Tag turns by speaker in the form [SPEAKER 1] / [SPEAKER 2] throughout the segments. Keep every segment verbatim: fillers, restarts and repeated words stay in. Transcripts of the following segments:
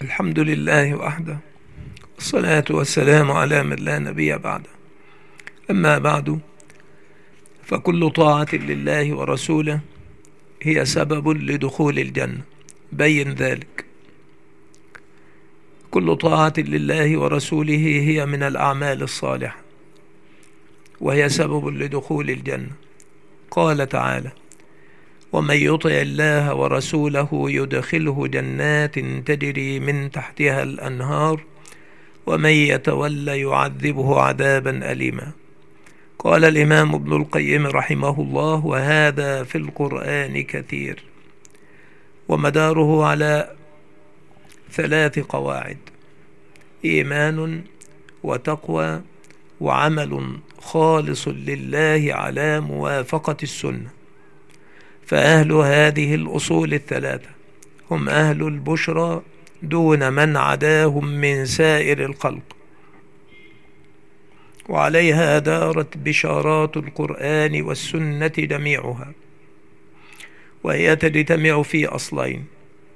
[SPEAKER 1] الحمد لله وحده، والصلاة والسلام على من لا نبي بعده. أما بعد، فكل طاعة لله ورسوله هي سبب لدخول الجنة. بين ذلك. كل طاعة لله ورسوله هي من الأعمال الصالحة، وهي سبب لدخول الجنة. قال تعالى: ومن يطع الله ورسوله يدخله جنات تجري من تحتها الأنهار ومن يتولى يعذبه عذابا أليما. قال الإمام ابن القيم رحمه الله: وهذا في القرآن كثير، ومداره على ثلاث قواعد: إيمان وتقوى وعمل خالص لله على موافقة السنة. فأهل هذه الأصول الثلاثة هم أهل البشرى دون من عداهم من سائر الخلق، وعليها دارت بشارات القرآن والسنة جميعها، وهي تجتمع في أصلين: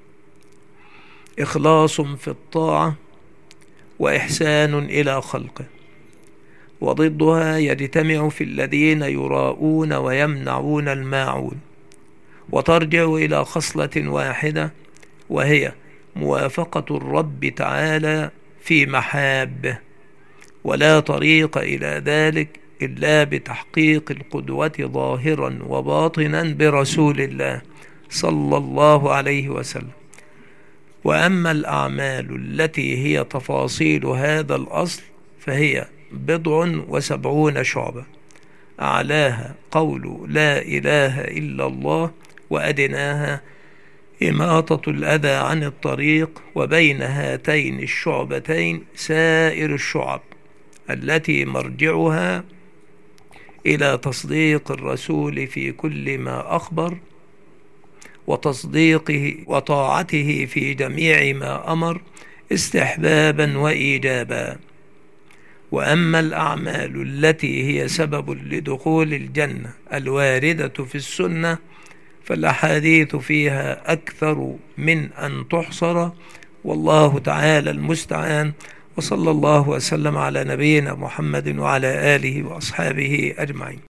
[SPEAKER 1] إخلاص في الطاعة وإحسان إلى خلقه. وضدها يجتمع في الذين يراءون ويمنعون الماعون، وترجع إلى خصلة واحدة، وهي موافقة الرب تعالى في محابه. ولا طريق إلى ذلك إلا بتحقيق القدوة ظاهرا وباطنا برسول الله صلى الله عليه وسلم. وأما الأعمال التي هي تفاصيل هذا الأصل فهي بضع وسبعون شعبة، أعلاها قول لا إله إلا الله، وأدناها إماطة الأذى عن الطريق، وبين هاتين الشعبتين سائر الشعب التي مرجعها إلى تصديق الرسول في كل ما أخبر، وتصديقه وطاعته في جميع ما أمر استحبابا وإيجابا. وأما الأعمال التي هي سبب لدخول الجنة الواردة في السنة فالأحاديث فيها أكثر من أن تحصر، والله تعالى المستعان. وصلى الله وسلم على نبينا محمد وعلى آله وأصحابه أجمعين.